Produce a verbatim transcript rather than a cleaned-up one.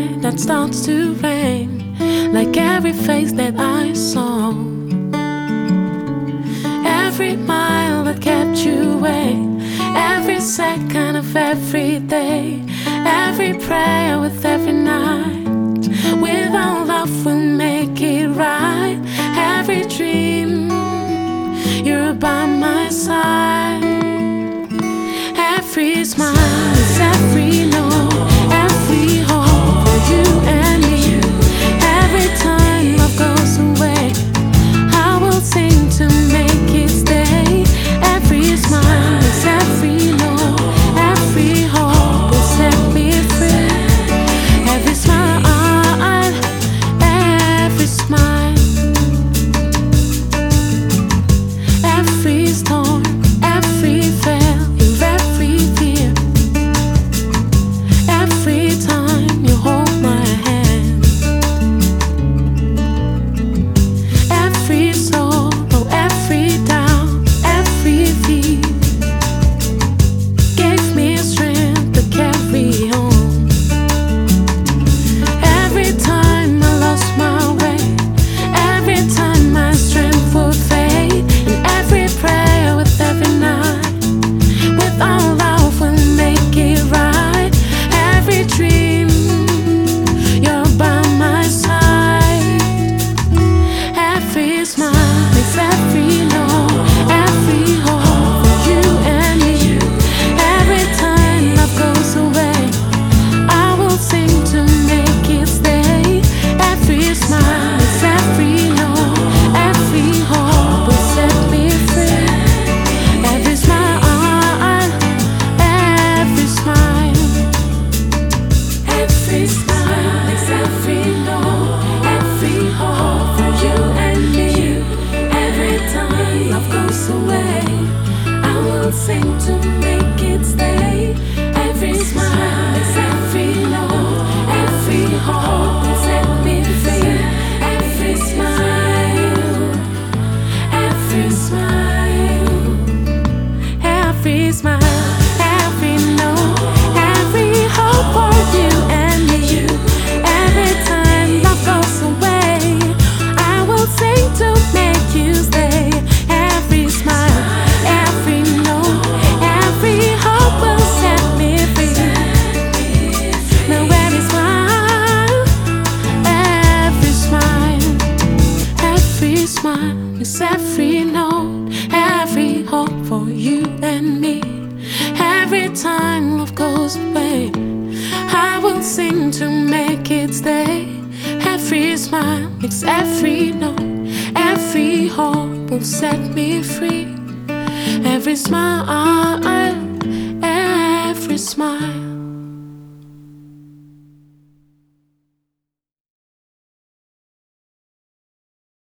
night that starts to rain, like every face that I saw, every mile that kept you away, every second of every day, every prayer with every night. With our love we'll make it right. Every dream, you're by my side. Every smile is every no, every hope for you and me. Every time love goes away, I will sing to make it stay. Every smile is every no, every hope will set me free. Every smile, every smile, every storm, every failure, every fear. Every time you hold my hand, every sorrow, every doubt, every fear gave me strength to carry on. Every time I lost my way, every time my strength would fade, and every prayer with every night, with all love we'll make it right. Every dream, you're by my side. Every smile makes every no, every hope for you and me. Every time love goes away, I will sing to make it stay. Every smile is every no, every hope will set me free. Every smile, every smile, every smile is every no, every hope for you and me. Every time love goes away, I will sing to make it stay. Every smile is every no, every hope will set me free. Every smile, every smile, every smile, every no, every hope for you and me. Every time love goes away, I will sing to make you stay. Every smile, every no, every hope will set me free. Now every smile, every smile, every smile is every note, every hope for you and me. Every time love goes away, I will sing to make it stay. Every smile makes every note, every hope will set me free. Every smile, every smile.